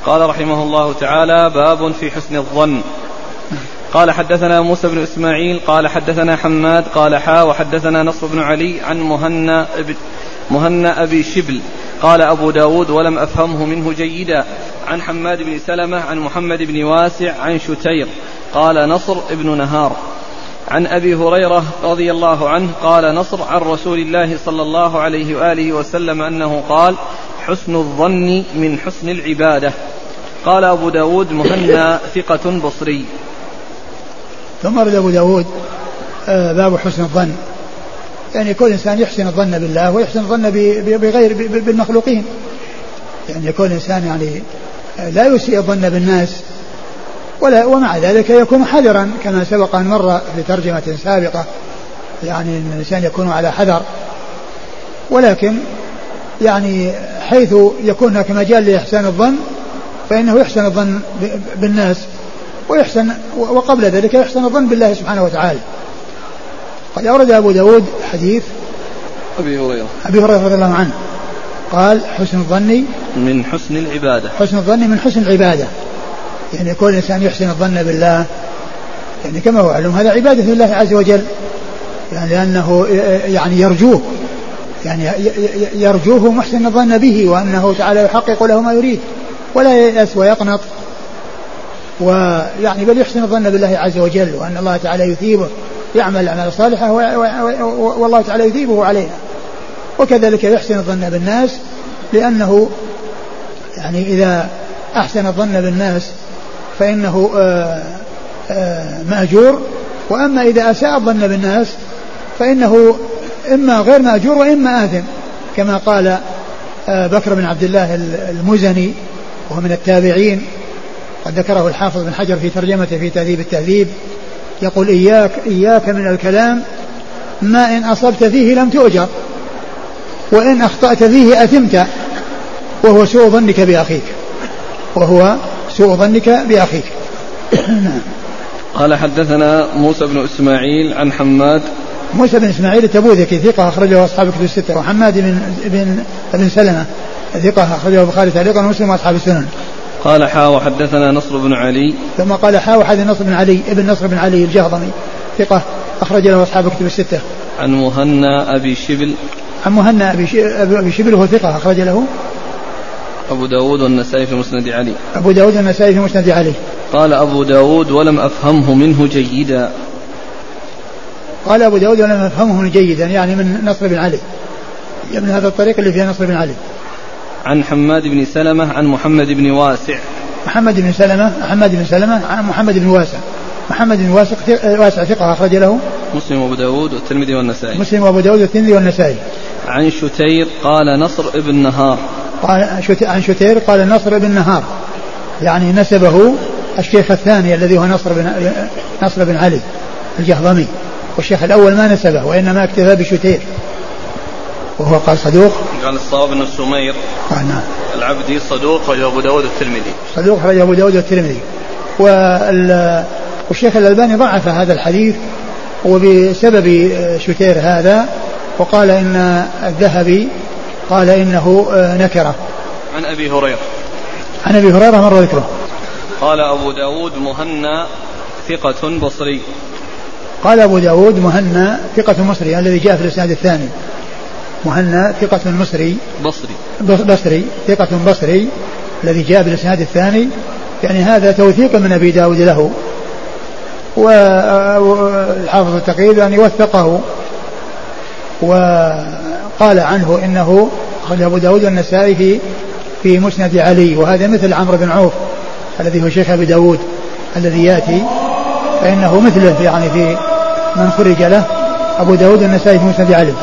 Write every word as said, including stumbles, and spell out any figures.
قال رحمه الله تعالى: باب في حسن الظن. قال حدثنا موسى بن إسماعيل قال حدثنا حماد قال حا وحدثنا نصر بن علي عن مهنا مهنا أبي شبل قال أبو داود ولم أفهمه منه جيدا عن حماد بن سلمة عن محمد بن واسع عن شتير قال نصر ابن نهار عن أبي هريرة رضي الله عنه قال نصر عن رسول الله صلى الله عليه وآله وسلم أنه قال: حسن الظن من حسن العبادة. قال أبو داود مهنا ثقة بصري. ثم رد أبو داود باب حسن الظن، يعني كل إنسان يحسن الظن بالله ويحسن الظن بغير بالمخلوقين، يعني كل إنسان يعني لا يسيء الظن بالناس، ولا ومع ذلك يكون حذرا كما سبق أن مر في ترجمة سابقة، يعني أن الإنسان يكون على حذر، ولكن يعني حيث يكون هناك مجال لإحسان الظن فإنه يحسن الظن بالناس ويحسن، وقبل ذلك يحسن الظن بالله سبحانه وتعالى. قد أورد أبو داود حديث أبي هريرة أبي هريرة رضي الله عنه قال: حسن الظن من حسن العبادة. حسن الظن من حسن العبادة، يعني كل إنسان يحسن الظن بالله، يعني كما هو علم هذا عبادة لله عز وجل، يعني لأنه يعني يرجوه، يعني يرجوه محسن الظن به وأنه تعالى يحقق له ما يريد ولا ييأس ويقنط، ويعني بل يحسن الظن بالله عز وجل وأن الله تعالى يثيبه، يعمل أعمال صالحة والله تعالى يثيبه عليها. وكذلك يحسن الظن بالناس، لأنه يعني إذا أحسن الظن بالناس فإنه آآ آآ مأجور، وأما إذا أساء الظن بالناس فإنه إما غير مأجور وإما آثم، كما قال بكر بن عبد الله المزني وهو من التابعين، قد ذكره الحافظ بن حجر في ترجمته في تهذيب التهذيب، يقول: إياك إياك من الكلام ما إن أصبت فيه لم تؤجر وإن أخطأت فيه أثمت، وهو سوء ظنك بأخيك وهو سوء ظنك بأخيك. قال حدثنا موسى بن إسماعيل عن حماد. موسى بن إسماعيل التبوذكي ثقة أخرجه أصحاب الكتب الستة، وحماد بن بن بن سلمة ثقة أخرجه البخاري تعليقا ومسلم وأصحاب السنن. قال حا وحدثنا نصر بن علي. ثم قال حا وحدثنا نصر بن علي ابن نصر بن علي الجهضمي ثقة أخرج له أصحاب الكتب الستة. عن مهنا أبي شبل. عن مهنا أبي شبل وهو ثقة أخرج له أبو داود والنسائي في مسند علي. أبو داود والنسائي في مسند علي. قال أبو داود ولم أفهمه منه جيدا. قال أبو داود ولم أفهمه جيدا، يعني من نصر بن علي، من هذا الطريق اللي فيها نصر بن علي. عن حماد بن سلمة عن محمد بن واسع. محمد بن سلمة محمد بن سلمة عن محمد بن واسع. محمد بن واسع واسع ثقة أخرج له مسلم وأبو داود والترمذي والنسائي. مسلم وأبو داود والترمذي والنسائي. عن شتير قال نصر ابن نهار. قال عن شتير قال نصر ابن نهار، يعني نسبه الشيخ الثاني الذي هو نصر بن نصر بن علي الجهضمي، والشيخ الأول ما نسبه وإنما اكتفى بشتير، وهو قال صدوق. قال الصواب بن السمير. قال نعم. العبدي صدوق رجل أبو داود والترمذي. صدوق رجل أبو داود والترمذي. والشيخ الألباني ضعف هذا الحديث وبسبب شتير هذا، وقال إن الذهبي قال إنه نكرة. عن أبي هريرة. عن أبي هريرة مر ذكره. قال أبو داود مهنا ثقة بصري. قال أبو داود مهنا ثقة مصري الذي جاء في الإسناد الثاني. مهنا ثقة مصري بصري بصري ثقة بصري الذي جاء في الإسناد الثاني، يعني هذا توثيق من أبي داود له، والحافظ التقييد يعني وثقه وقال عنه إنه أخرج أبو داود والنسائي في في مسند علي، وهذا مثل عمرو بن عوف الذي هو شيخ أبي داود الذي يأتي، فإنه مثله يعني في من خرج له أبو داود والنسائي في مسند علي.